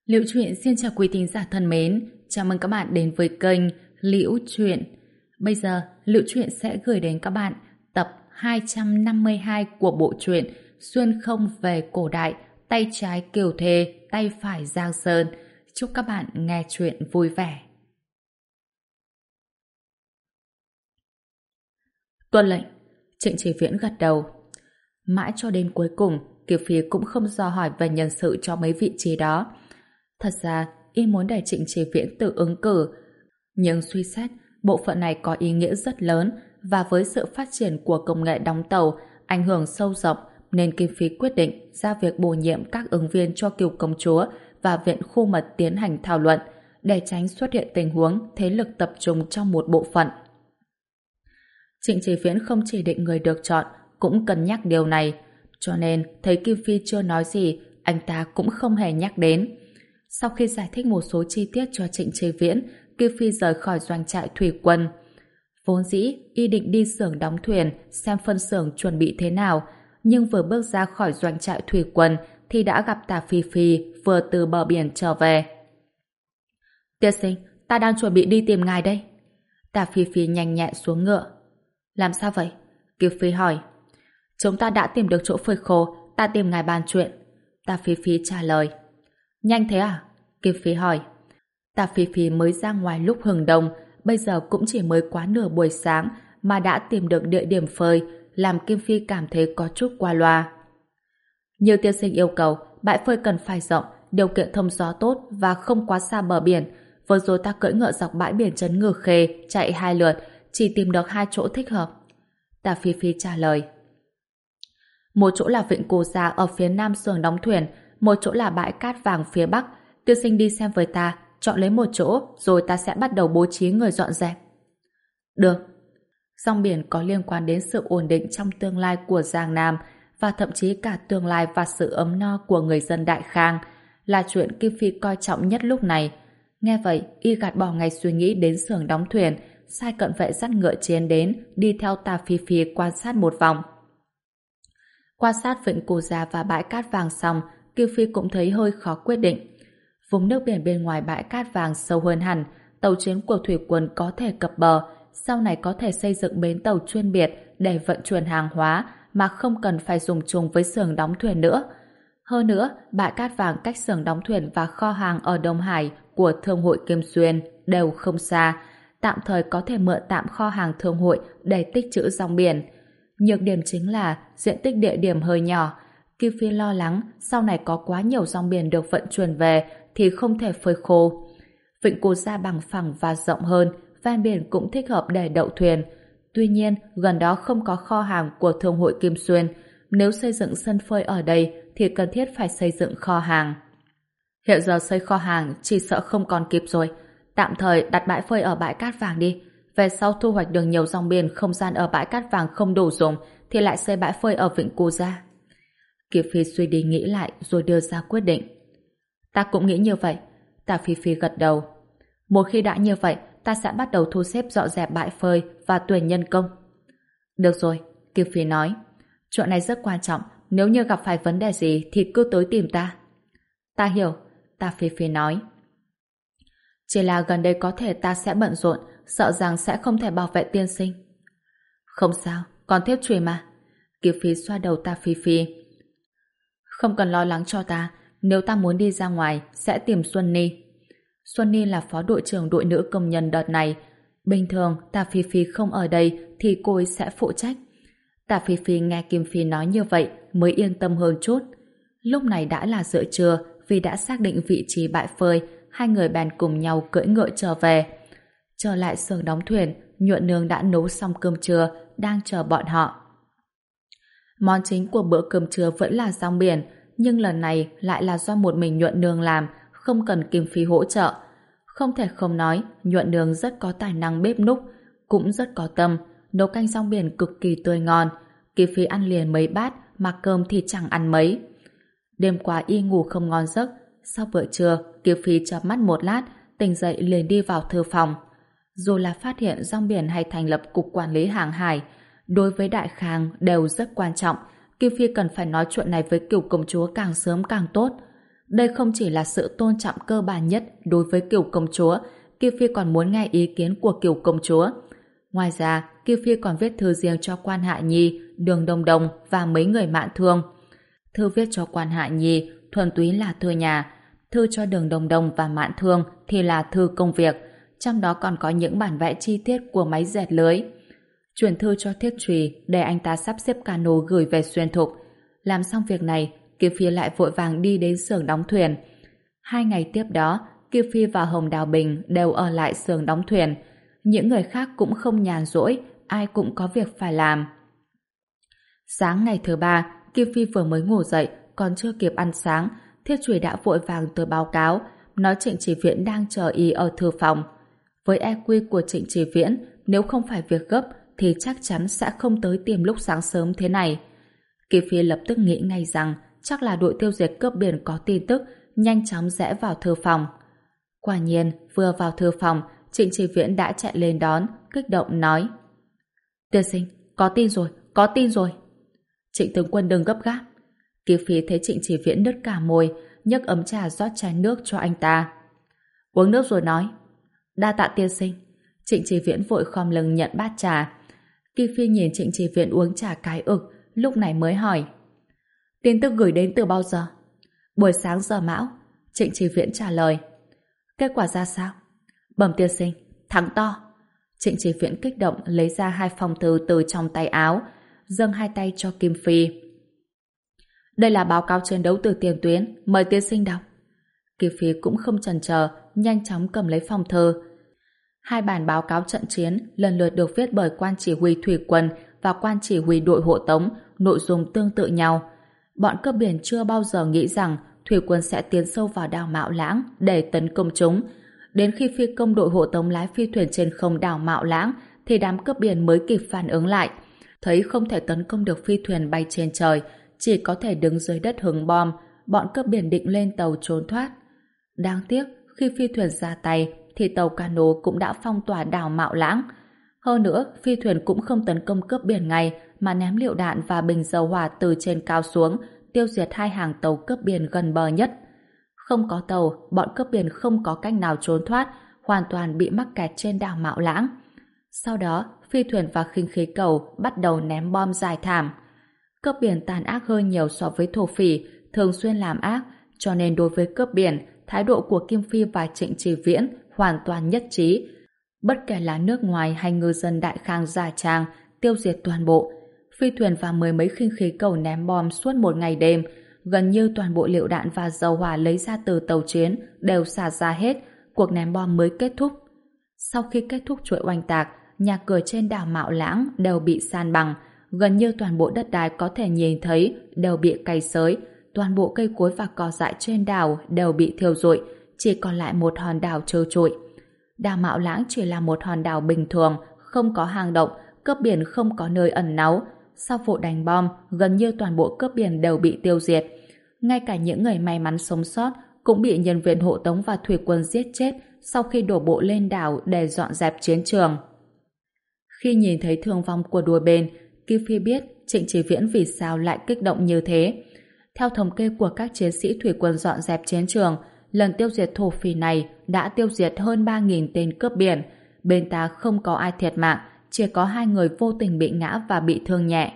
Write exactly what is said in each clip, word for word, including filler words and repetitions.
Liễu Chuyện xin chào quý thính giả thân mến, chào mừng các bạn đến với kênh Liễu Chuyện. Bây giờ, Liễu Chuyện sẽ gửi đến các bạn tập hai trăm năm mươi hai của bộ truyện Xuyên không về cổ đại, tay trái Kiều Thề, tay phải Giang Sơn. Chúc các bạn nghe chuyện vui vẻ. Tuân lệnh. Trịnh Chí Viễn gật đầu. Mãi cho đến cuối cùng, Kiều Phi cũng không dò hỏi về nhân sự cho mấy vị trí đó. Thật ra, y muốn để Trịnh Chí Viễn tự ứng cử. Nhưng suy xét, bộ phận này có ý nghĩa rất lớn và với sự phát triển của công nghệ đóng tàu, ảnh hưởng sâu rộng nên Kim Phi quyết định ra việc bổ nhiệm các ứng viên cho Kiều Công Chúa và Viện Khu Mật tiến hành thảo luận để tránh xuất hiện tình huống thế lực tập trung trong một bộ phận. Trịnh Chí Viễn không chỉ định người được chọn, cũng cân nhắc điều này, cho nên thấy Kim Phi chưa nói gì, anh ta cũng không hề nhắc đến. Sau khi giải thích một số chi tiết cho Trịnh Chí Viễn, Kim Phi rời khỏi doanh trại thủy quân. Vốn dĩ, y định đi xưởng đóng thuyền, xem phân xưởng chuẩn bị thế nào, nhưng vừa bước ra khỏi doanh trại thủy quân thì đã gặp Tả Phi Phi vừa từ bờ biển trở về. Tiên sinh, ta đang chuẩn bị đi tìm ngài đây. Tả Phi Phi nhanh nhẹn xuống ngựa. Làm sao vậy? Kim Phi hỏi. Chúng ta đã tìm được chỗ phơi khô, ta tìm ngài bàn chuyện. Tả Phi Phi trả lời. Nhanh thế à? Kim Phi hỏi. Tả Phi Phi mới ra ngoài lúc hừng đông, bây giờ cũng chỉ mới quá nửa buổi sáng mà đã tìm được địa điểm phơi, làm Kim Phi cảm thấy có chút qua loa. Như tiên sinh yêu cầu, bãi phơi cần phải rộng, điều kiện thông gió tốt và không quá xa bờ biển. Vừa rồi ta cưỡi ngựa dọc bãi biển Trấn Ngư Khê, chạy hai lượt, chỉ tìm được hai chỗ thích hợp. Tả Phi Phi trả lời. Một chỗ là Vịnh Cô Gia ở phía nam xưởng đóng thuyền, một chỗ là bãi cát vàng phía bắc. Tiên sinh đi xem với ta, chọn lấy một chỗ, rồi ta sẽ bắt đầu bố trí người dọn dẹp. Được. Rong biển có liên quan đến sự ổn định trong tương lai của Giang Nam và thậm chí cả tương lai và sự ấm no của người dân Đại Khang, là chuyện Kim Phi coi trọng nhất lúc này. Nghe vậy, y gạt bỏ ngay suy nghĩ đến xưởng đóng thuyền, sai cận vệ dắt ngựa chiến đến, đi theo Tả Phi Phi quan sát một vòng. Quan sát Vịnh Cô Gia và bãi cát vàng xong, Kim Phi cũng thấy hơi khó quyết định. Vùng nước biển bên ngoài bãi cát vàng sâu hơn hẳn, tàu chiến của thủy quân có thể cập bờ, sau này có thể xây dựng bến tàu chuyên biệt để vận chuyển hàng hóa mà không cần phải dùng chung với xưởng đóng thuyền nữa. Hơn nữa, bãi cát vàng cách xưởng đóng thuyền và kho hàng ở Đông Hải của Thương hội Kim Xuyên đều không xa, tạm thời có thể mượn tạm kho hàng thương hội để tích trữ rong biển. Nhược điểm chính là diện tích địa điểm hơi nhỏ. Kim Phi lo lắng sau này có quá nhiều rong biển được vận chuyển về thì không thể phơi khô. Vịnh Cô Gia bằng phẳng và rộng hơn, ven biển cũng thích hợp để đậu thuyền. Tuy nhiên, gần đó không có kho hàng của Thương hội Kim Xuyên. Nếu xây dựng sân phơi ở đây thì cần thiết phải xây dựng kho hàng. Hiện giờ xây kho hàng chỉ sợ không còn kịp rồi. Tạm thời đặt bãi phơi ở bãi cát vàng đi. Về sau thu hoạch được nhiều rong biển, không gian ở bãi cát vàng không đủ dùng thì lại xây bãi phơi ở Vịnh Cô Gia. Kiều Phi suy đi nghĩ lại rồi đưa ra quyết định. Ta cũng nghĩ như vậy. Tả Phi Phi gật đầu. Một khi đã như vậy, ta sẽ bắt đầu thu xếp dọn dẹp bãi phơi và tuyển nhân công. Được rồi, Kiều Phi nói. Chuyện này rất quan trọng, nếu như gặp phải vấn đề gì thì cứ tới tìm ta. Ta hiểu, Tả Phi Phi nói. Chỉ là gần đây có thể ta sẽ bận rộn, sợ rằng sẽ không thể bảo vệ tiên sinh. Không sao, còn tiếp truy mà. Kiều Phi xoa đầu Tả Phi Phi. Không cần lo lắng cho ta, nếu ta muốn đi ra ngoài sẽ tìm Xuân Ni. Xuân Ni là phó đội trưởng đội nữ công nhân đợt này. Bình thường Tả Phi Phi không ở đây thì cô ấy sẽ phụ trách. Tả Phi Phi nghe Kim Phi nói như vậy mới yên tâm hơn chút. Lúc này đã là giữa trưa, vì đã xác định vị trí bãi phơi, hai người bèn cùng nhau cưỡi ngựa trở về. Trở lại xưởng đóng thuyền, Nhuận Nương đã nấu xong cơm trưa, đang chờ bọn họ. Món chính của bữa cơm trưa vẫn là rong biển, nhưng lần này lại là do một mình Nhuận Nương làm, không cần Kim Phi hỗ trợ. Không thể không nói, Nhuận Nương rất có tài năng bếp núc, cũng rất có tâm, nấu canh rong biển cực kỳ tươi ngon. Kim Phi ăn liền mấy bát, mà cơm thì chẳng ăn mấy. Đêm qua y ngủ không ngon giấc, sau bữa trưa, Kim Phi chợp mắt một lát, tỉnh dậy liền đi vào thư phòng. Dù là phát hiện rong biển hay thành lập cục quản lý hàng hải, đối với Đại Khang đều rất quan trọng. Kim Phi cần phải nói chuyện này với Kiều công chúa càng sớm càng tốt. Đây không chỉ là sự tôn trọng cơ bản nhất đối với Kiều công chúa, Kiều Phi còn muốn nghe ý kiến của Kiều công chúa. Ngoài ra, Kiều Phi còn viết thư riêng cho Quan Hạ Nhi, Đường Đồng Đồng và mấy người Mạn Thương. Thư viết cho Quan Hạ Nhi thuần túy là thư nhà, thư cho Đường Đồng Đồng và Mạn Thương thì là thư công việc, trong đó còn có những bản vẽ chi tiết của máy dệt lưới. Chuyển thư cho Thiết Trùy để anh ta sắp xếp cano gửi về Xuyên Thục. Làm xong việc này, Kiều Phi lại vội vàng đi đến xưởng đóng thuyền. Hai ngày tiếp đó, Kiều Phi và Hồng Đào Bình đều ở lại xưởng đóng thuyền. Những người khác cũng không nhàn rỗi, ai cũng có việc phải làm. Sáng ngày thứ ba, Kiều Phi vừa mới ngủ dậy, còn chưa kịp ăn sáng, Thiết Trùy đã vội vàng tới báo cáo, nói Trịnh Chỉ Viễn đang chờ y ở thư phòng. Với e quy của Trịnh Chỉ Viễn, nếu không phải việc gấp, thì chắc chắn sẽ không tới tìm lúc sáng sớm thế này. Kiều Phi lập tức nghĩ ngay rằng chắc là đội tiêu diệt cướp biển có tin tức, nhanh chóng rẽ vào thư phòng. Quả nhiên, vừa vào thư phòng, Trịnh Chỉ Viễn đã chạy lên đón, kích động nói: Tiên sinh, có tin rồi, có tin rồi. Trịnh tướng quân đừng gấp gáp. Kiều Phi thấy Trịnh Chỉ Viễn nứt cả môi, nhấc ấm trà rót chai nước cho anh ta. Uống nước rồi nói: Đa tạ tiên sinh. Trịnh Chỉ Viễn vội khom lưng nhận bát trà. Kiều Phi nhìn Trịnh Chỉ Viễn uống trà cái ực, lúc này mới hỏi: Tin tức gửi đến từ bao giờ? Buổi sáng giờ mão. Trịnh Chỉ Viễn trả lời. Kết quả ra sao? Bẩm tiên sinh, thắng to. Trịnh Chỉ Viễn kích động lấy ra hai phong thư từ trong tay áo, dâng hai tay cho Kim Phi. Đây là báo cáo chiến đấu từ tiền tuyến, mời tiên sinh đọc. Kim Phi cũng không chần chờ, nhanh chóng cầm lấy phong thư. Hai bản báo cáo trận chiến lần lượt được viết bởi quan chỉ huy thủy quân và quan chỉ huy đội hộ tống, nội dung tương tự nhau. Bọn cướp biển chưa bao giờ nghĩ rằng thủy quân sẽ tiến sâu vào đảo Mạo Lãng để tấn công chúng. Đến khi phi công đội hộ tống lái phi thuyền trên không đảo Mạo Lãng thì đám cướp biển mới kịp phản ứng lại. Thấy không thể tấn công được phi thuyền bay trên trời, chỉ có thể đứng dưới đất hứng bom, bọn cướp biển định lên tàu trốn thoát. Đáng tiếc, khi phi thuyền ra tay thì tàu cano cũng đã phong tỏa đảo Mạo Lãng. Hơn nữa, phi thuyền cũng không tấn công cướp biển ngay mà ném lựu đạn và bình dầu hỏa từ trên cao xuống, tiêu diệt hai hàng tàu cướp biển gần bờ nhất. Không có tàu, bọn cướp biển không có cách nào trốn thoát, hoàn toàn bị mắc kẹt trên đảo Mạo Lãng. Sau đó, phi thuyền và khinh khí cầu bắt đầu ném bom dài thảm. Cướp biển tàn ác hơn nhiều so với thổ phỉ, thường xuyên làm ác, cho nên đối với cướp biển, thái độ của Kim Phi và Trịnh Chỉ Viễn hoàn toàn nhất trí. Bất kể là nước ngoài hay ngư dân Đại Khang giả trang, tiêu diệt toàn bộ. Phi thuyền và mười mấy khinh khí cầu ném bom suốt một ngày đêm, gần như toàn bộ lựu đạn và dầu hỏa lấy ra từ tàu chiến đều xả ra hết, cuộc ném bom mới kết thúc. Sau khi kết thúc chuỗi oanh tạc, nhà cửa trên đảo Mạo Lãng đều bị san bằng, gần như toàn bộ đất đai có thể nhìn thấy đều bị cày xới, toàn bộ cây cối và cỏ dại trên đảo đều bị thiêu rụi, chỉ còn lại một hòn đảo trơ trụi. Đảo Mạo Lãng chỉ là một hòn đảo bình thường, không có hang động, cướp biển không có nơi ẩn náu. Sau vụ đánh bom, gần như toàn bộ cướp biển đều bị tiêu diệt. Ngay cả những người may mắn sống sót cũng bị nhân viên hộ tống và thủy quân giết chết sau khi đổ bộ lên đảo để dọn dẹp chiến trường. Khi nhìn thấy thương vong của đôi bên, Kim Phi biết Trịnh Chỉ Viễn vì sao lại kích động như thế. Theo thống kê của các chiến sĩ thủy quân dọn dẹp chiến trường, lần tiêu diệt thổ phỉ này đã tiêu diệt hơn ba nghìn tên cướp biển. Bên ta không có ai thiệt mạng, chỉ có hai người vô tình bị ngã và bị thương nhẹ.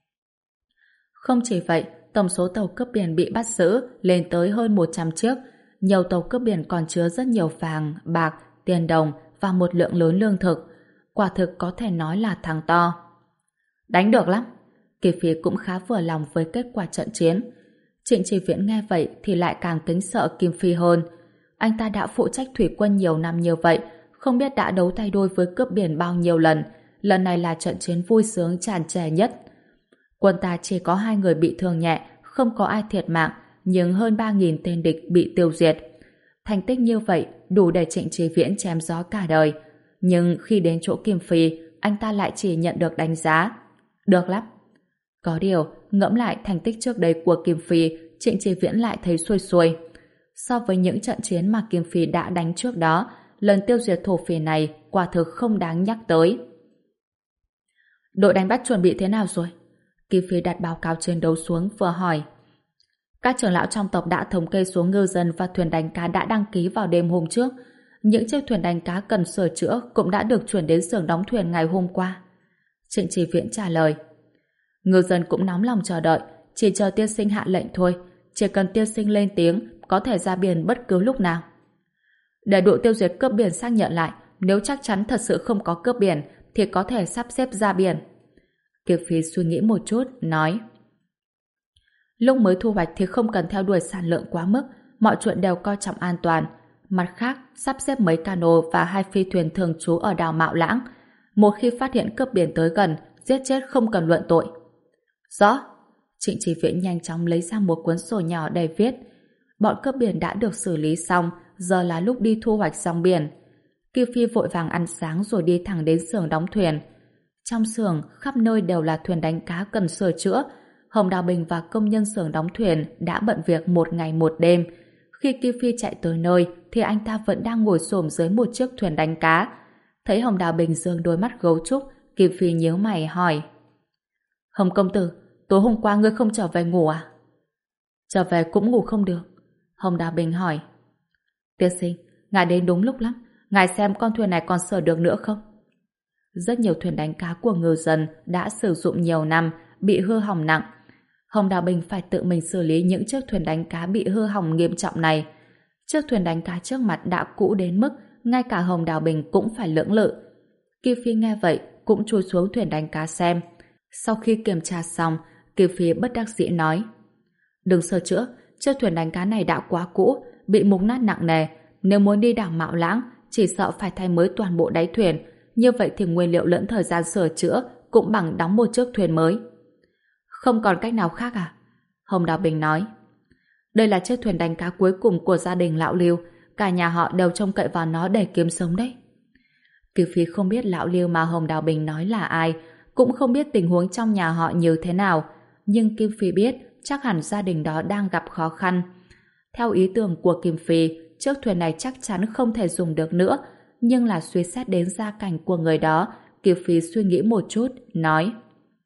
Không chỉ vậy, tổng số tàu cướp biển bị bắt giữ lên tới hơn một trăm chiếc. Nhiều tàu cướp biển còn chứa rất nhiều vàng, bạc, tiền đồng và một lượng lớn lương thực. Quả thực có thể nói là thắng to. Đánh được lắm. Kỳ Phi cũng khá vừa lòng với kết quả trận chiến. Trịnh Chỉ Viễn nghe vậy thì lại càng kính sợ Kim Phi hơn. Anh ta đã phụ trách thủy quân nhiều năm như vậy, không biết đã đấu tay đôi với cướp biển bao nhiêu lần. Lần này là trận chiến vui sướng tràn trề nhất. Quân ta chỉ có hai người bị thương nhẹ, không có ai thiệt mạng, nhưng hơn ba nghìn tên địch bị tiêu diệt. Thành tích như vậy đủ để Trịnh Chỉ Viễn chém gió cả đời. Nhưng khi đến chỗ Kim Phi, anh ta lại chỉ nhận được đánh giá được lắm. Có điều, ngẫm lại thành tích trước đây của Kim Phi, Trịnh Chỉ Viễn lại thấy xuôi xuôi. So với những trận chiến mà Kim Phi đã đánh trước đó, lần tiêu diệt thổ phỉ này quả thực không đáng nhắc tới. Đội đánh bắt chuẩn bị thế nào rồi? Kim Phi đặt báo cáo chiến đấu xuống vừa hỏi. Các trưởng lão trong tộc đã thống kê số ngư dân và thuyền đánh cá đã đăng ký vào đêm hôm trước. Những chiếc thuyền đánh cá cần sửa chữa cũng đã được chuyển đến xưởng đóng thuyền ngày hôm qua. Trịnh Chỉ Viễn trả lời. Ngư dân cũng nóng lòng chờ đợi, chỉ chờ tiên sinh hạ lệnh thôi. Chỉ cần tiên sinh lên tiếng, có thể ra biển bất cứ lúc nào. Để đội tiêu diệt cướp biển xác nhận lại, nếu chắc chắn thật sự không có cướp biển, thì có thể sắp xếp ra biển. Kiều Phi suy nghĩ một chút, nói. Lúc mới thu hoạch thì không cần theo đuổi sản lượng quá mức, mọi chuyện đều coi trọng an toàn. Mặt khác, sắp xếp mấy cano và hai phi thuyền thường trú ở đảo Mạo Lãng. Một khi phát hiện cướp biển tới gần, giết chết không cần luận tội. Rõ. Trịnh Chỉ Viễn nhanh chóng lấy ra một cuốn sổ nhỏ để viết. Bọn cướp biển đã được xử lý xong, giờ là lúc đi thu hoạch rong biển. Kiều Phi vội vàng ăn sáng rồi đi thẳng đến xưởng đóng thuyền. Trong xưởng, khắp nơi đều là thuyền đánh cá cần sửa chữa. Hồng Đào Bình và công nhân xưởng đóng thuyền đã bận việc một ngày một đêm. Khi Kiều Phi chạy tới nơi, thì anh ta vẫn đang ngồi xổm dưới một chiếc thuyền đánh cá. Thấy Hồng Đào Bình giương đôi mắt gấu trúc, Kiều Phi nhíu mày hỏi. Hồng công tử, tối hôm qua ngươi không trở về ngủ à? Trở về cũng ngủ không được. Hồng Đào Bình hỏi. Tiên sinh, ngài đến đúng lúc lắm. Ngài xem con thuyền này còn sửa được nữa không? Rất nhiều thuyền đánh cá của ngư dân đã sử dụng nhiều năm, bị hư hỏng nặng. Hồng Đào Bình phải tự mình xử lý những chiếc thuyền đánh cá bị hư hỏng nghiêm trọng này. Chiếc thuyền đánh cá trước mặt đã cũ đến mức ngay cả Hồng Đào Bình cũng phải lưỡng lự. Kiều Phi nghe vậy cũng chui xuống thuyền đánh cá xem. Sau khi kiểm tra xong, Kiều Phi bất đắc dĩ nói. Đừng sửa chữa, chiếc thuyền đánh cá này đã quá cũ, bị mục nát nặng nề. Nếu muốn đi đảo Mạo Lãng, chỉ sợ phải thay mới toàn bộ đáy thuyền. Như vậy thì nguyên liệu lẫn thời gian sửa chữa cũng bằng đóng một chiếc thuyền mới. Không còn cách nào khác à? Hồng Đào Bình nói. Đây là chiếc thuyền đánh cá cuối cùng của gia đình lão Lưu. Cả nhà họ đều trông cậy vào nó để kiếm sống đấy. Kiều Phi không biết lão Lưu mà Hồng Đào Bình nói là ai, cũng không biết tình huống trong nhà họ như thế nào. Nhưng Kim Phi biết chắc hẳn gia đình đó đang gặp khó khăn. Theo ý tưởng của Kim Phi, chiếc thuyền này chắc chắn không thể dùng được nữa. Nhưng là suy xét đến gia cảnh của người đó, Kiều Phi suy nghĩ một chút, nói.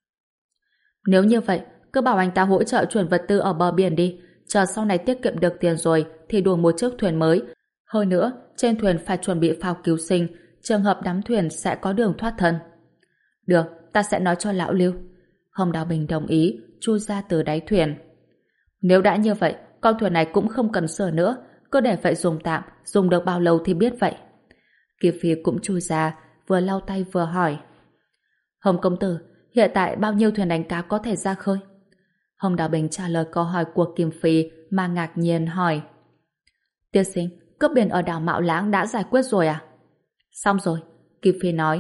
Nếu như vậy, cứ bảo anh ta hỗ trợ chuyển vật tư ở bờ biển đi. Chờ sau này tiết kiệm được tiền rồi thì đổi một chiếc thuyền mới. Hơn nữa, trên thuyền phải chuẩn bị phao cứu sinh, trường hợp đắm thuyền sẽ có đường thoát thân. Được, ta sẽ nói cho lão Lưu. Hồng Đào Bình đồng ý, chui ra từ đáy thuyền. Nếu đã như vậy, con thuyền này cũng không cần sửa nữa, cứ để vậy dùng tạm, dùng được bao lâu thì biết vậy. Kiều Phi cũng chui ra, vừa lau tay vừa hỏi. Hồng công tử, hiện tại bao nhiêu thuyền đánh cá có thể ra khơi? Hồng Đào Bình trả lời câu hỏi của Kim Phi mà ngạc nhiên hỏi. Tiên sinh, cướp biển ở đảo Mạo Lãng đã giải quyết rồi à? Xong rồi, Kim Phi nói.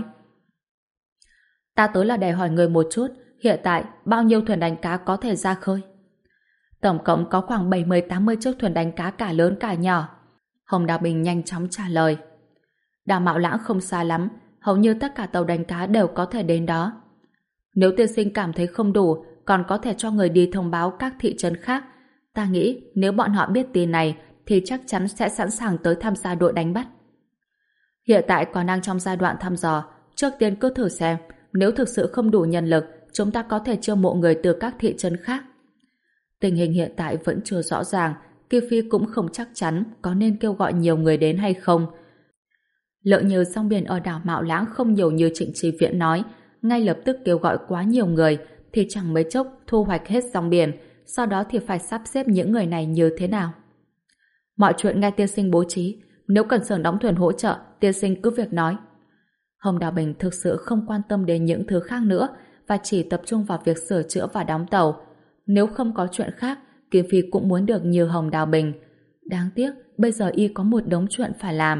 Ta tới là để hỏi người một chút, hiện tại bao nhiêu thuyền đánh cá có thể ra khơi? Tổng cộng có khoảng bảy mươi tám mươi chiếc thuyền đánh cá cả lớn cả nhỏ. Hồng Đào Bình nhanh chóng trả lời. Đảo Mạo Lãng không xa lắm, hầu như tất cả tàu đánh cá đều có thể đến đó. Nếu tiên sinh cảm thấy không đủ, còn có thể cho người đi thông báo các thị trấn khác. Ta nghĩ nếu bọn họ biết tin này thì chắc chắn sẽ sẵn sàng tới tham gia đội đánh bắt. Hiện tại còn đang trong giai đoạn thăm dò, trước tiên cứ thử xem, nếu thực sự không đủ nhân lực, chúng ta có thể chiêu mộ người từ các thị trấn khác. Tình hình hiện tại vẫn chưa rõ ràng, Kiều Phi cũng không chắc chắn có nên kêu gọi nhiều người đến hay không. Lỡ như rong biển ở đảo Mạo Lãng không nhiều như Trịnh Chỉ Viễn nói, ngay lập tức kêu gọi quá nhiều người thì chẳng mấy chốc thu hoạch hết rong biển, sau đó thì phải sắp xếp những người này như thế nào. Mọi chuyện nghe tiên sinh bố trí, nếu cần xưởng đóng thuyền hỗ trợ, tiên sinh cứ việc nói. Hồng Đào Bình thực sự không quan tâm đến những thứ khác nữa và chỉ tập trung vào việc sửa chữa và đóng tàu. Nếu không có chuyện khác, Kim Phi cũng muốn được như Hồng Đào Bình. Đáng tiếc, bây giờ y có một đống chuyện phải làm.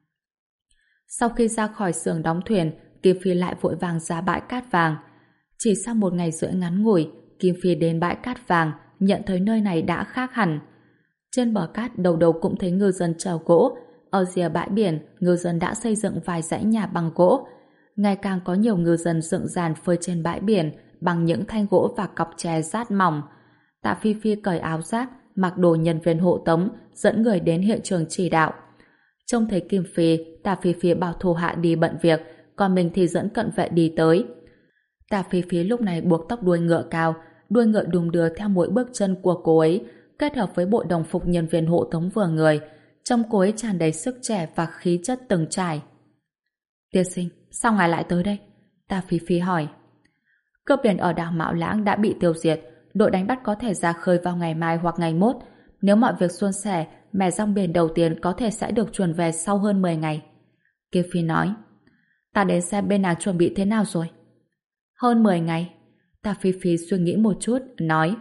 Sau khi ra khỏi xưởng đóng thuyền, Kim Phi lại vội vàng ra bãi cát vàng. Chỉ sau một ngày rưỡi ngắn ngủi, Kim Phi đến bãi cát vàng, nhận thấy nơi này đã khác hẳn. Trên bờ cát đầu đầu cũng thấy ngư dân chèo gỗ. Ở rìa bãi biển, ngư dân đã xây dựng vài dãy nhà bằng gỗ. Ngày càng có nhiều ngư dân dựng dàn phơi trên bãi biển bằng những thanh gỗ và cọc tre rát mỏng. Tạ Phi Phi cởi áo giáp, mặc đồ nhân viên hộ tống, dẫn người đến hiện trường chỉ đạo. Trông thấy Kim Phi, Tạ Phi Phi bảo thủ hạ đi bận việc, còn mình thì dẫn cận vệ đi tới. Tạ Phi Phi lúc này buộc tóc đuôi ngựa cao, đuôi ngựa đung đưa theo mỗi bước chân của cô ấy, kết hợp với bộ đồng phục nhân viên hộ tống vừa người, trông cô ấy tràn đầy sức trẻ và khí chất từng trải. Tiên sinh, sao ngài lại tới đây? Ta Phi Phi hỏi. Cướp biển ở đảo Mạo Lãng đã bị tiêu diệt, đội đánh bắt có thể ra khơi vào ngày mai hoặc ngày mốt. Nếu mọi việc suôn sẻ, mẻ rong biển đầu tiên có thể sẽ được chuyển về sau hơn mười ngày. Kiều Phi nói. Ta đến xem bên nào chuẩn bị thế nào rồi. Hơn mười ngày. Ta Phi Phi suy nghĩ một chút, nói.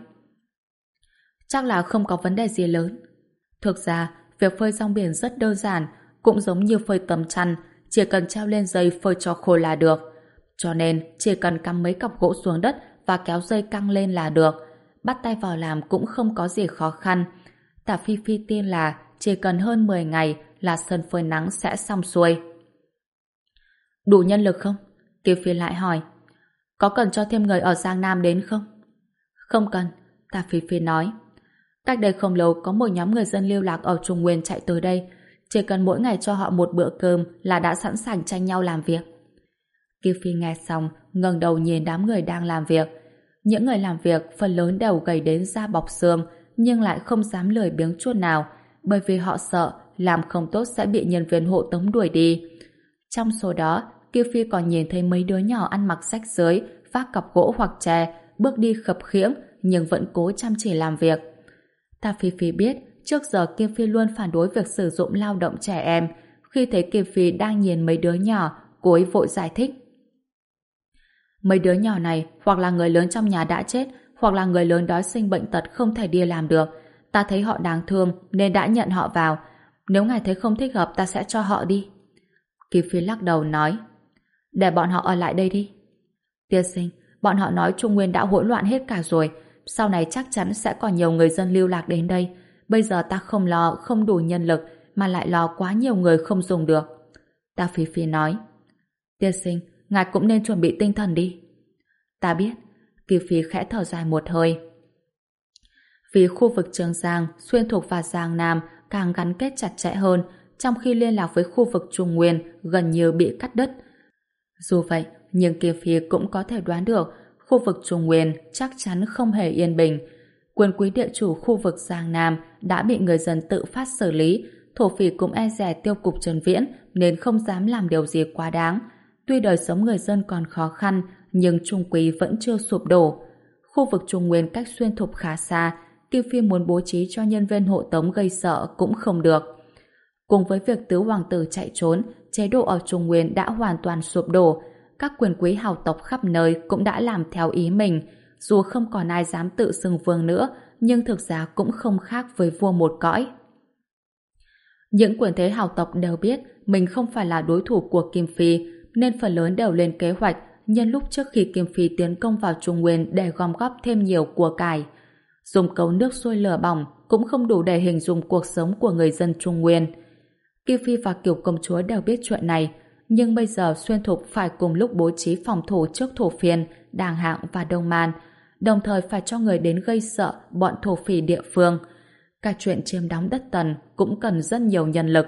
Chắc là không có vấn đề gì lớn. Thực ra, việc phơi rong biển rất đơn giản, cũng giống như phơi tấm chăn, chỉ cần treo lên dây phơi cho khô là được. Cho nên, chỉ cần cắm mấy cọc gỗ xuống đất và kéo dây căng lên là được. Bắt tay vào làm cũng không có gì khó khăn. Tạ Phi Phi tin là chỉ cần hơn mười ngày là sân phơi nắng sẽ xong xuôi. Đủ nhân lực không? Kiều Phi lại hỏi. Có cần cho thêm người ở Giang Nam đến không? Không cần, Tạ Phi Phi nói. Cách đây không lâu có một nhóm người dân lưu lạc ở Trung Nguyên chạy tới đây. Chỉ cần mỗi ngày cho họ một bữa cơm là đã sẵn sàng tranh nhau làm việc. Kiều Phi nghe xong, ngẩng đầu nhìn đám người đang làm việc. Những người làm việc phần lớn đều gầy đến da bọc xương, nhưng lại không dám lười biếng chút nào, bởi vì họ sợ làm không tốt sẽ bị nhân viên hộ tống đuổi đi. Trong số đó, Kiều Phi còn nhìn thấy mấy đứa nhỏ ăn mặc rách rưới, vác cặp gỗ hoặc tre, bước đi khập khiễng nhưng vẫn cố chăm chỉ làm việc. Ta Phi Phi biết trước giờ Kiều Phi luôn phản đối việc sử dụng lao động trẻ em. Khi thấy Kiều Phi đang nhìn mấy đứa nhỏ, cô ấy vội giải thích. Mấy đứa nhỏ này hoặc là người lớn trong nhà đã chết, hoặc là người lớn đói sinh bệnh tật không thể đi làm được. Ta thấy họ đáng thương nên đã nhận họ vào. Nếu ngài thấy không thích hợp ta sẽ cho họ đi. Kiều Phi lắc đầu nói. Để bọn họ ở lại đây đi. Tiên sinh, bọn họ nói Trung Nguyên đã hỗn loạn hết cả rồi. Sau này chắc chắn sẽ còn nhiều người dân lưu lạc đến đây. Bây giờ ta không lo không đủ nhân lực mà lại lo quá nhiều người không dùng được. Ta Phi Phi nói. Tiên sinh, ngài cũng nên chuẩn bị tinh thần đi. Ta biết. Kiều Phi khẽ thở dài một hơi. Vì khu vực Trường Giang, Xuyên Thục và Giang Nam càng gắn kết chặt chẽ hơn, trong khi liên lạc với khu vực Trung Nguyên gần như bị cắt đứt. Dù vậy, nhưng Kiều Phi cũng có thể đoán được khu vực Trung Nguyên chắc chắn không hề yên bình. Quyền quý địa chủ khu vực Giang Nam đã bị người dân tự phát xử lý, thổ phỉ cũng e dè tiêu cục Trần Viễn nên không dám làm điều gì quá đáng. Tuy đời sống người dân còn khó khăn, nhưng Trung Quý vẫn chưa sụp đổ. Khu vực Trung Nguyên cách Xuyên Thục khá xa, Kiều Phi muốn bố trí cho nhân viên hộ tống gây sợ cũng không được. Cùng với việc tứ hoàng tử chạy trốn, chế độ ở Trung Nguyên đã hoàn toàn sụp đổ. Các quyền quý hào tộc khắp nơi cũng đã làm theo ý mình. Dù không còn ai dám tự xưng vương nữa, nhưng thực ra cũng không khác với vua một cõi. Những quyền thế hào tộc đều biết mình không phải là đối thủ của Kim Phi, nên phần lớn đều lên kế hoạch nhân lúc trước khi Kim Phi tiến công vào Trung Nguyên để gom góp thêm nhiều của cải. Dùng cấu nước sôi lửa bỏng cũng không đủ để hình dung cuộc sống của người dân Trung Nguyên. Kim Phi và Kiều công chúa đều biết chuyện này, nhưng bây giờ Xuyên Thục phải cùng lúc bố trí phòng thủ trước thổ phiên, Đàng Hạng và Đông Man, đồng thời phải cho người đến gây sợ bọn thổ phỉ địa phương. Cả chuyện chiếm đóng đất Tần cũng cần rất nhiều nhân lực.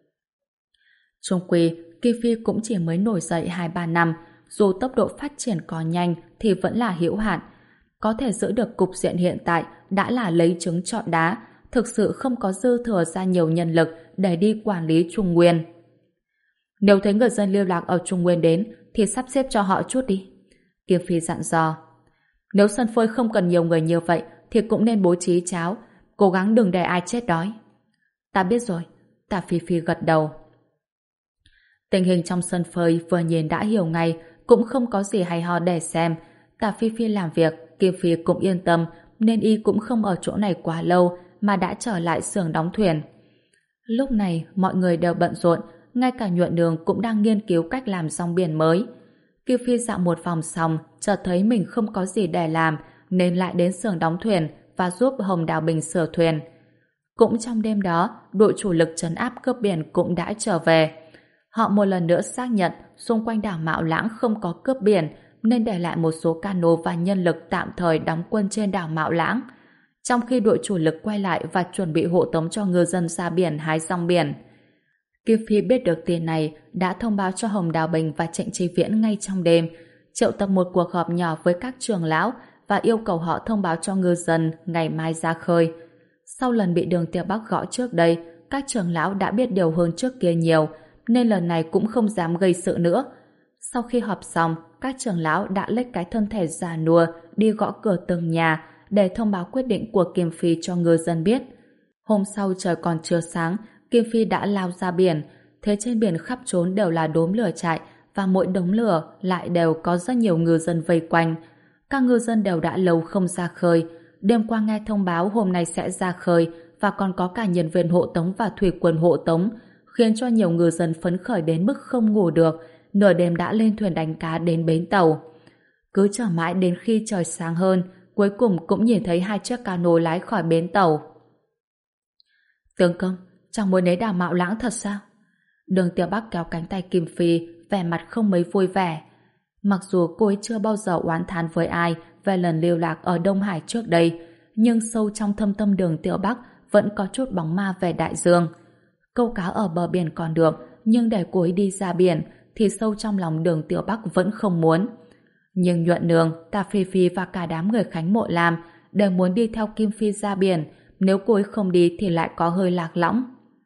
Trung quy, Kim Phi cũng chỉ mới nổi dậy hai ba năm, dù tốc độ phát triển có nhanh thì vẫn là hữu hạn. Có thể giữ được cục diện hiện tại đã là lấy trứng trọi đá, thực sự không có dư thừa ra nhiều nhân lực để đi quản lý Trung Nguyên. Nếu thấy người dân lưu lạc ở Trung Nguyên đến thì sắp xếp cho họ chút đi. Kim Phi dặn dò. Nếu sân phơi không cần nhiều người như vậy thì cũng nên bố trí cháo, cố gắng đừng để ai chết đói. Ta biết rồi. Tạ Phi Phi gật đầu. Tình hình trong sân phơi vừa nhìn đã hiểu ngay, cũng không có gì hay ho để xem. Tạ Phi Phi làm việc, Kim Phi cũng yên tâm, nên y cũng không ở chỗ này quá lâu mà đã trở lại xưởng đóng thuyền. Lúc này mọi người đều bận rộn, ngay cả Nhuận Nương cũng đang nghiên cứu cách làm rong biển mới. Kim Phi dạo một vòng xong, chợt thấy mình không có gì để làm, nên lại đến xưởng đóng thuyền và giúp Hồng Đào Bình sửa thuyền. Cũng trong đêm đó, đội chủ lực trấn áp cướp biển cũng đã trở về. Họ một lần nữa xác nhận xung quanh đảo Mạo Lãng không có cướp biển, nên để lại một số cano và nhân lực tạm thời đóng quân trên đảo Mạo Lãng. Trong khi đội chủ lực quay lại và chuẩn bị hộ tống cho ngư dân ra biển hái rong biển. Kim Phi biết được tin này đã thông báo cho Hồng Đào Bình và Trịnh Chi Viễn ngay trong đêm, triệu tập một cuộc họp nhỏ với các trưởng lão và yêu cầu họ thông báo cho ngư dân ngày mai ra khơi. Sau lần bị Đường Tiểu Bắc gõ trước đây, các trưởng lão đã biết điều hơn trước kia nhiều, nên lần này cũng không dám gây sự nữa. Sau khi họp xong, các trưởng lão đã lết cái thân thể già nua đi gõ cửa từng nhà để thông báo quyết định của Kim Phi cho ngư dân biết. Hôm sau trời còn chưa sáng, Kim Phi đã lao ra biển. Thế trên biển khắp trốn đều là đốm lửa chạy, và mỗi đống lửa lại đều có rất nhiều ngư dân vây quanh. Các ngư dân đều đã lâu không ra khơi. Đêm qua nghe thông báo hôm nay sẽ ra khơi, và còn có cả nhân viên hộ tống và thủy quân hộ tống, khiến cho nhiều ngư dân phấn khởi đến mức không ngủ được, nửa đêm đã lên thuyền đánh cá đến bến tàu. Cứ chờ mãi đến khi trời sáng hơn, cuối cùng cũng nhìn thấy hai chiếc cano lái khỏi bến tàu. Tướng công, chẳng muốn lấy Đào Mạo Lãng thật sao? Đường Tiểu Bắc kéo cánh tay Kim Phi, vẻ mặt không mấy vui vẻ. Mặc dù cô ấy chưa bao giờ oán thán với ai về lần lưu lạc ở Đông Hải trước đây, nhưng sâu trong thâm tâm Đường Tiểu Bắc vẫn có chút bóng ma về đại dương. Câu cá ở bờ biển còn được, nhưng để cô ấy đi ra biển thì sâu trong lòng Đường Tiểu Bắc vẫn không muốn. Nhưng Nhuận Nương, Tà Phi Phi và cả đám người Khánh Mộ Lam đều muốn đi theo Kim Phi ra biển, nếu cô ấy không đi thì lại có hơi lạc lõng.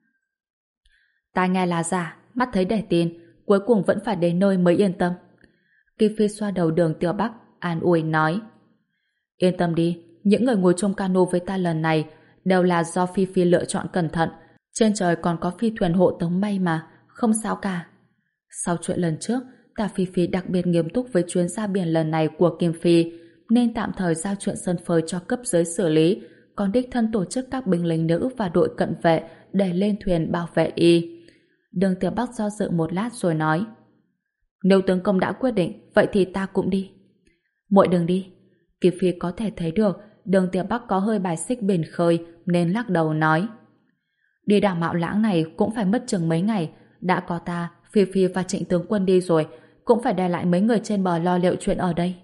Tai nghe là giả, mắt thấy để tin, cuối cùng vẫn phải đến nơi mới yên tâm. Kim Phi xoa đầu Đường Tiểu Bắc, an ủi nói: Yên tâm đi, những người ngồi trong cano với ta lần này đều là do Phi Phi lựa chọn cẩn thận. Trên trời còn có phi thuyền hộ tống bay mà, không sao cả. Sau chuyện lần trước, Tà Phi Phi đặc biệt nghiêm túc với chuyến ra biển lần này của Kim Phi, nên tạm thời giao chuyện sân phơi cho cấp dưới xử lý, còn đích thân tổ chức các binh lính nữ và đội cận vệ để lên thuyền bảo vệ y. Đường Tiểu Bắc do dự một lát rồi nói: Nếu tướng công đã quyết định, vậy thì ta cũng đi. Muội đừng đi. Kim Phi có thể thấy được Đường Tiểu Bắc có hơi bài xích biển khơi nên lắc đầu nói: Đi Đào Mạo Lãng này cũng phải mất chừng mấy ngày, đã có ta, Phi Phi và Trịnh tướng quân đi rồi, cũng phải để lại mấy người trên bờ lo liệu chuyện ở đây.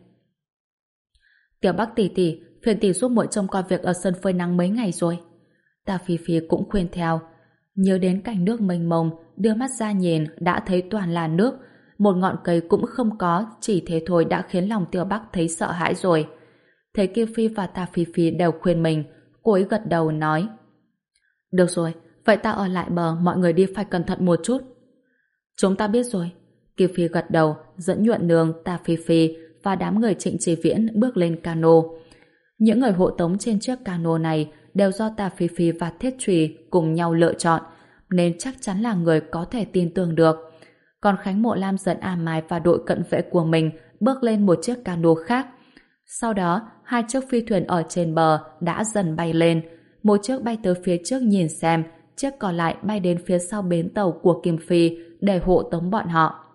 Tiểu Bắc tỷ tỷ, phiền tỷ giúp muội trông coi việc ở sân phơi nắng mấy ngày rồi. Ta Phi Phi cũng khuyên theo. Nhớ đến cảnh nước mênh mông, đưa mắt ra nhìn đã thấy toàn là nước, một ngọn cây cũng không có, chỉ thế thôi đã khiến lòng Tiểu Bắc thấy sợ hãi rồi. Thấy Kim Phi và Ta Phi Phi đều khuyên mình, cô ấy gật đầu nói: Được rồi, vậy ta ở lại bờ, mọi người đi phải cẩn thận một chút. Chúng ta biết rồi. Kim Phi gật đầu, dẫn Nhuận Nương, Ta Phi Phi và đám người Trịnh Chi Viễn bước lên cano. Những người hộ tống trên chiếc cano này đều do Ta Phi Phi và Thiết Trùy cùng nhau lựa chọn, nên chắc chắn là người có thể tin tưởng được. Còn Khánh Mộ Lam dẫn A Mai và đội cận vệ của mình bước lên một chiếc cano khác. Sau đó, hai chiếc phi thuyền ở trên bờ đã dần bay lên. Một chiếc bay tới phía trước nhìn xem, chiếc còn lại bay đến phía sau bến tàu của Kim Phi để hộ tống bọn họ.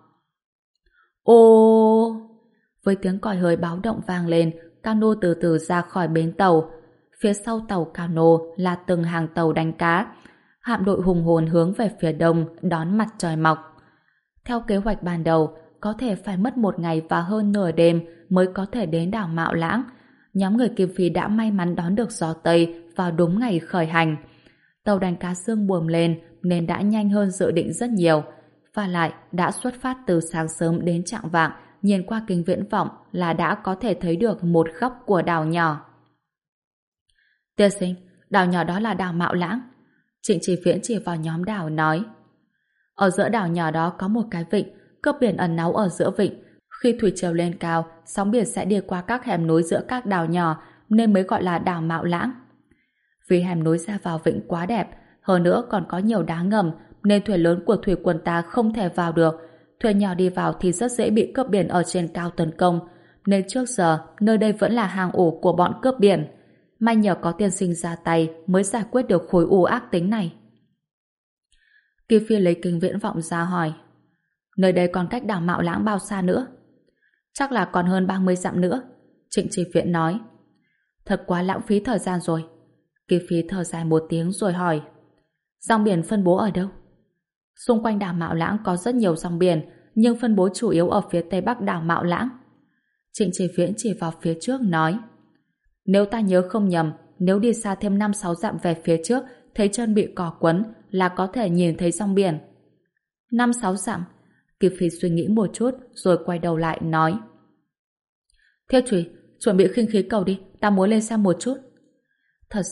Ô! Với tiếng còi hơi báo động vang lên, cano từ từ ra khỏi bến tàu. Phía sau tàu cano là từng hàng tàu đánh cá. Hạm đội hùng hồn hướng về phía đông đón mặt trời mọc. Theo kế hoạch ban đầu, có thể phải mất một ngày và hơn nửa đêm mới có thể đến đảo Mạo Lãng. Nhóm người Kim Phi đã may mắn đón được gió Tây vào đúng ngày khởi hành. Tàu đánh cá sương buồm lên nên đã nhanh hơn dự định rất nhiều. Và lại đã xuất phát từ sáng sớm đến chạng vạng, nhìn qua kính viễn vọng là đã có thể thấy được một góc của đảo nhỏ. Tiên sinh, đảo nhỏ đó là đảo Mạo Lãng. Trịnh Chi Viễn chỉ vào nhóm đảo nói: Ở giữa đảo nhỏ đó có một cái vịnh, cướp biển ẩn náu ở giữa vịnh. Khi thủy triều lên cao, sóng biển sẽ đi qua các hẻm núi giữa các đảo nhỏ, nên mới gọi là đảo Mạo Lãng. Vì hẻm núi ra vào vịnh quá đẹp, hơn nữa còn có nhiều đá ngầm, nên thuyền lớn của thủy quân ta không thể vào được. Thuyền nhỏ đi vào thì rất dễ bị cướp biển ở trên cao tấn công, nên trước giờ nơi đây vẫn là hang ổ của bọn cướp biển. May nhờ có tiên sinh ra tay mới giải quyết được khối u ác tính này. Kim Phi lấy kính viễn vọng ra hỏi: Nơi đây còn cách đảo Mạo Lãng bao xa nữa? Chắc là còn hơn ba mươi dặm nữa. Trịnh Chi Viễn nói: Thật quá lãng phí thời gian rồi. Kim Phi thở dài một tiếng rồi hỏi: Dòng biển phân bố ở đâu? Xung quanh đảo Mạo Lãng có rất nhiều dòng biển, nhưng phân bố chủ yếu ở phía tây bắc đảo Mạo Lãng. Trịnh Chi Viễn chỉ vào phía trước nói: Nếu ta nhớ không nhầm, nếu đi xa thêm năm sáu dặm về phía trước, thấy chân bị cỏ quấn là có thể nhìn thấy dòng biển. Năm sáu dặm? Kim Phi suy nghĩ một chút rồi quay đầu lại nói: Thiết Trùy, chuẩn bị khinh khí cầu đi, ta muốn lên xem một chút. Thật ra,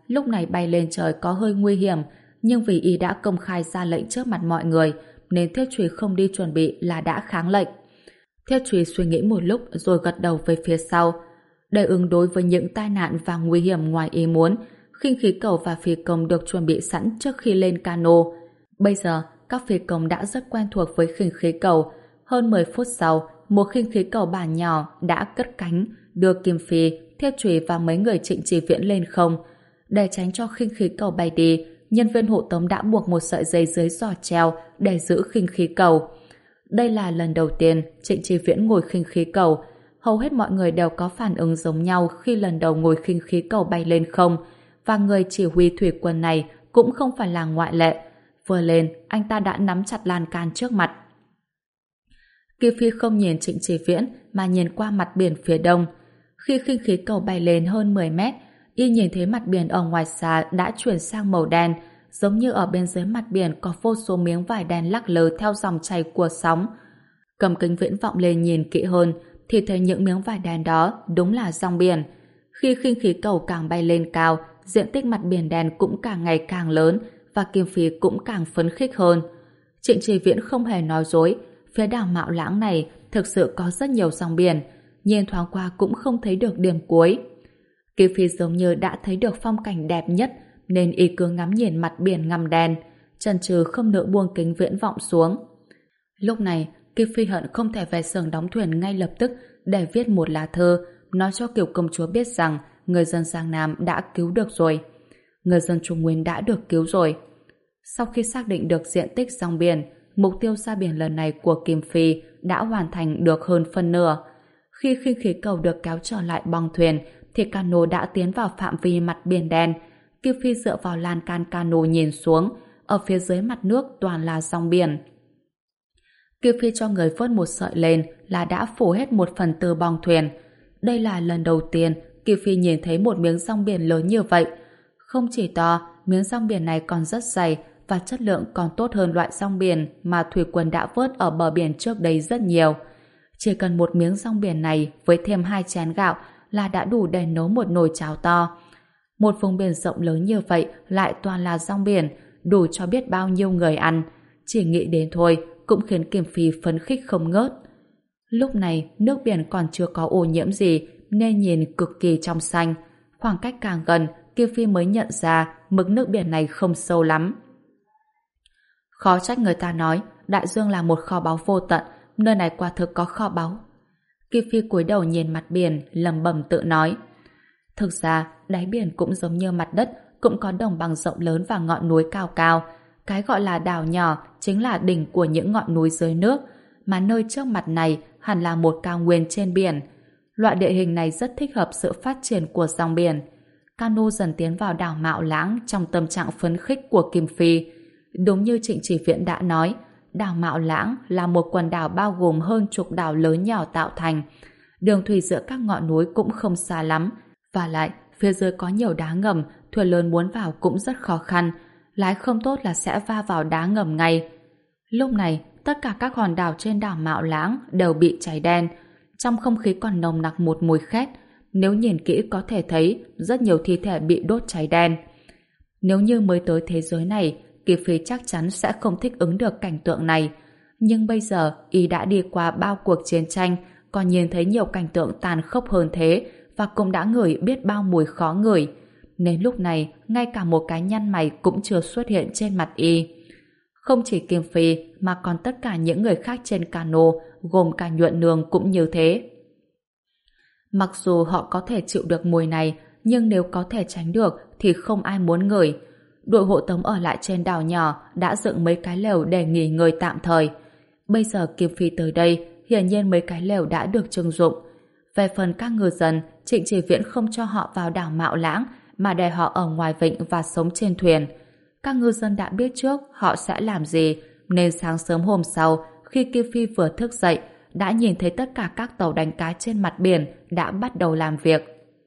lúc này bay lên trời có hơi nguy hiểm, nhưng vì y đã công khai ra lệnh trước mặt mọi người, nên Thiết Trùy không đi chuẩn bị là đã kháng lệnh. Thiết Trùy suy nghĩ một lúc rồi gật đầu về phía sau. Để ứng đối với những tai nạn và nguy hiểm ngoài ý muốn, khinh khí cầu và phi công được chuẩn bị sẵn trước khi lên cano. Bây giờ, các phi công đã rất quen thuộc với khinh khí cầu. Hơn mười phút sau, một khinh khí cầu bản nhỏ đã cất cánh, đưa Kim Phi, Thiết Trùy và mấy người Trịnh Chỉ Viễn lên không. Để tránh cho khinh khí cầu bay đi, nhân viên hộ tống đã buộc một sợi dây dưới giò treo để giữ khinh khí cầu. Đây là lần đầu tiên Trịnh Chỉ Viễn ngồi khinh khí cầu. Hầu hết mọi người đều có phản ứng giống nhau khi lần đầu ngồi khinh khí cầu bay lên không, và người chỉ huy thủy quân này cũng không phải là ngoại lệ. Vừa lên, anh ta đã nắm chặt lan can trước mặt. Kim Phi không nhìn Trịnh Chỉ Viễn mà nhìn qua mặt biển phía đông. Khi khinh khí cầu bay lên hơn mười mét, y nhìn thấy mặt biển ở ngoài xa đã chuyển sang màu đen, giống như ở bên dưới mặt biển có vô số miếng vải đen lắc lư theo dòng chảy của sóng. Cầm kính viễn vọng lên nhìn kỹ hơn, thì thấy những miếng vải đen đó đúng là rong biển. Khi khinh khí cầu càng bay lên cao, diện tích mặt biển đen cũng càng ngày càng lớn và Kim Phi cũng càng phấn khích hơn. Trịnh Chỉ Viễn không hề nói dối, phía đảo Mạo Lãng này thực sự có rất nhiều rong biển, nhìn thoáng qua cũng không thấy được điểm cuối. Kim Phi giống như đã thấy được phong cảnh đẹp nhất, nên y cứ ngắm nhìn mặt biển ngăm đen, chần chừ không nỡ buông kính viễn vọng xuống. Lúc này, Kim Phi hận không thể về xưởng đóng thuyền ngay lập tức để viết một lá thư, nói cho Kiều công chúa biết rằng người dân Giang Nam đã cứu được rồi. Người dân Trung Nguyên đã được cứu rồi. Sau khi xác định được diện tích rong biển, mục tiêu ra biển lần này của Kim Phi đã hoàn thành được hơn phân nửa. Khi khinh khí cầu được kéo trở lại bong thuyền, thì cano đã tiến vào phạm vi mặt biển đen. Kim Phi dựa vào lan can cano nhìn xuống, ở phía dưới mặt nước toàn là rong biển. Kim Phi cho người vớt một sợi lên là đã phủ hết một phần tư bong thuyền. Đây là lần đầu tiên Kim Phi nhìn thấy một miếng rong biển lớn như vậy. Không chỉ to, miếng rong biển này còn rất dày và chất lượng còn tốt hơn loại rong biển mà thủy quân đã vớt ở bờ biển trước đây rất nhiều. Chỉ cần một miếng rong biển này với thêm hai chén gạo là đã đủ để nấu một nồi cháo to. Một vùng biển rộng lớn như vậy lại toàn là rong biển, đủ cho biết bao nhiêu người ăn. Chỉ nghĩ đến thôi cũng khiến Kim Phi phấn khích không ngớt. Lúc này nước biển còn chưa có ô nhiễm gì nên nhìn cực kỳ trong xanh. Khoảng cách càng gần, Kim Phi mới nhận ra mực nước biển này không sâu lắm. Khó trách người ta nói Đại Dương là một kho báu vô tận, nơi này quả thực có kho báu. Kim Phi cúi đầu nhìn mặt biển, lẩm bẩm tự nói. Thực ra, đáy biển cũng giống như mặt đất, cũng có đồng bằng rộng lớn và ngọn núi cao cao. Cái gọi là đảo nhỏ chính là đỉnh của những ngọn núi dưới nước, mà nơi trước mặt này hẳn là một cao nguyên trên biển. Loại địa hình này rất thích hợp sự phát triển của dòng biển. Cano dần tiến vào đảo Mạo Lãng trong tâm trạng phấn khích của Kim Phi. Đúng như Trịnh Chỉ Viễn đã nói, đảo Mạo Lãng là một quần đảo bao gồm hơn chục đảo lớn nhỏ tạo thành. Đường thủy giữa các ngọn núi cũng không xa lắm, và lại phía dưới có nhiều đá ngầm, thuyền lớn muốn vào cũng rất khó khăn, lái không tốt là sẽ va vào đá ngầm ngay. Lúc này, tất cả các hòn đảo trên đảo Mạo Lãng đều bị cháy đen, trong không khí còn nồng nặc một mùi khét. Nếu nhìn kỹ có thể thấy rất nhiều thi thể bị đốt cháy đen. Nếu như mới tới thế giới này, Kim Phi chắc chắn sẽ không thích ứng được cảnh tượng này. Nhưng bây giờ, y đã đi qua bao cuộc chiến tranh, còn nhìn thấy nhiều cảnh tượng tàn khốc hơn thế, và cũng đã ngửi biết bao mùi khó ngửi. Nên lúc này, ngay cả một cái nhăn mày cũng chưa xuất hiện trên mặt y. Không chỉ Kim Phi, mà còn tất cả những người khác trên cano, gồm cả Nhuận Nương cũng như thế. Mặc dù họ có thể chịu được mùi này, nhưng nếu có thể tránh được thì không ai muốn ngửi. Đội hộ tống ở lại trên đảo nhỏ đã dựng mấy cái lều để nghỉ ngơi tạm thời. Bây giờ Kim Phi tới đây, hiển nhiên mấy cái lều đã được trưng dụng. Về phần các ngư dân, Trịnh Chỉ Viễn không cho họ vào đảo Mạo Lãng mà để họ ở ngoài vịnh và sống trên thuyền. Các ngư dân đã biết trước họ sẽ làm gì, nên sáng sớm hôm sau, khi Kim Phi vừa thức dậy, đã nhìn thấy tất cả các tàu đánh cá trên mặt biển đã bắt đầu làm việc.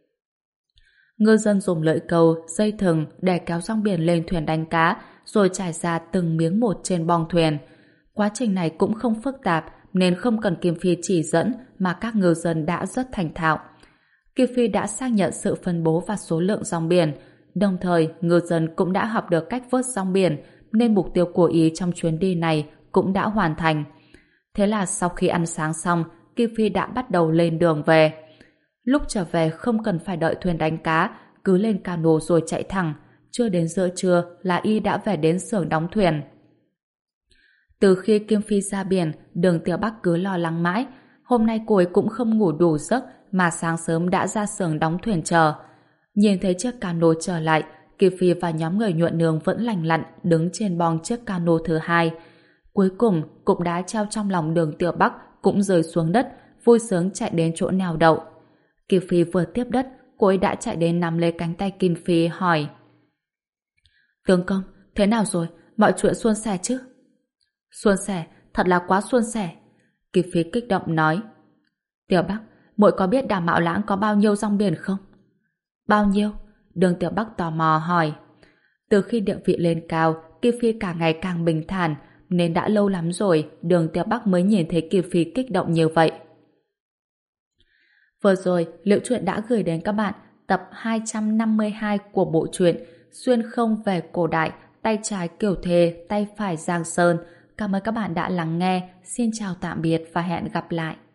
Ngư dân dùng lưỡi câu, dây thừng để kéo rong biển lên thuyền đánh cá, rồi trải ra từng miếng một trên bong thuyền. Quá trình này cũng không phức tạp, nên không cần Kim Phi chỉ dẫn mà các ngư dân đã rất thành thạo. Kim Phi đã xác nhận sự phân bố và số lượng rong biển, Đồng thời, ngư dân cũng đã học được cách vớt rong biển, nên mục tiêu của ý trong chuyến đi này cũng đã hoàn thành. Thế là sau khi ăn sáng xong, Kim Phi đã bắt đầu lên đường về. Lúc trở về không cần phải đợi thuyền đánh cá, cứ lên cano rồi chạy thẳng. Chưa đến giữa trưa là y đã về đến xưởng đóng thuyền. Từ khi Kim Phi ra biển, Đường Tiểu Bắc cứ lo lắng mãi. Hôm nay cô ấy cũng không ngủ đủ giấc mà sáng sớm đã ra xưởng đóng thuyền chờ. Nhìn thấy chiếc cano trở lại, Kim Phi và nhóm người nhuận nương vẫn lành lặn đứng trên bong chiếc cano thứ hai. Cuối cùng, cục đá treo trong lòng Đường Tiểu Bắc cũng rơi xuống đất, vui sướng chạy đến chỗ neo đậu. Kim Phi vừa tiếp đất, cô ấy đã chạy đến nắm lấy cánh tay Kim Phi hỏi: Tướng công, thế nào rồi? Mọi chuyện suôn sẻ chứ? Suôn sẻ, thật là quá suôn sẻ. Kim Phi kích động nói: Tiểu Bắc, muội có biết đảo Mạo Lãng có bao nhiêu rong biển không? Bao nhiêu? Đường Tiểu Bắc tò mò hỏi. Từ khi địa vị lên cao, Kim Phi càng ngày càng bình thản, nên đã lâu lắm rồi Đường Tiểu Bắc mới nhìn thấy Kim Phi kích động như vậy. Vừa rồi, Liễu Chuyện đã gửi đến các bạn tập hai trăm năm mươi hai của bộ truyện Xuyên không về cổ đại, tay trái Kiều Thề, tay phải Giang Sơn. Cảm ơn các bạn đã lắng nghe. Xin chào tạm biệt và hẹn gặp lại.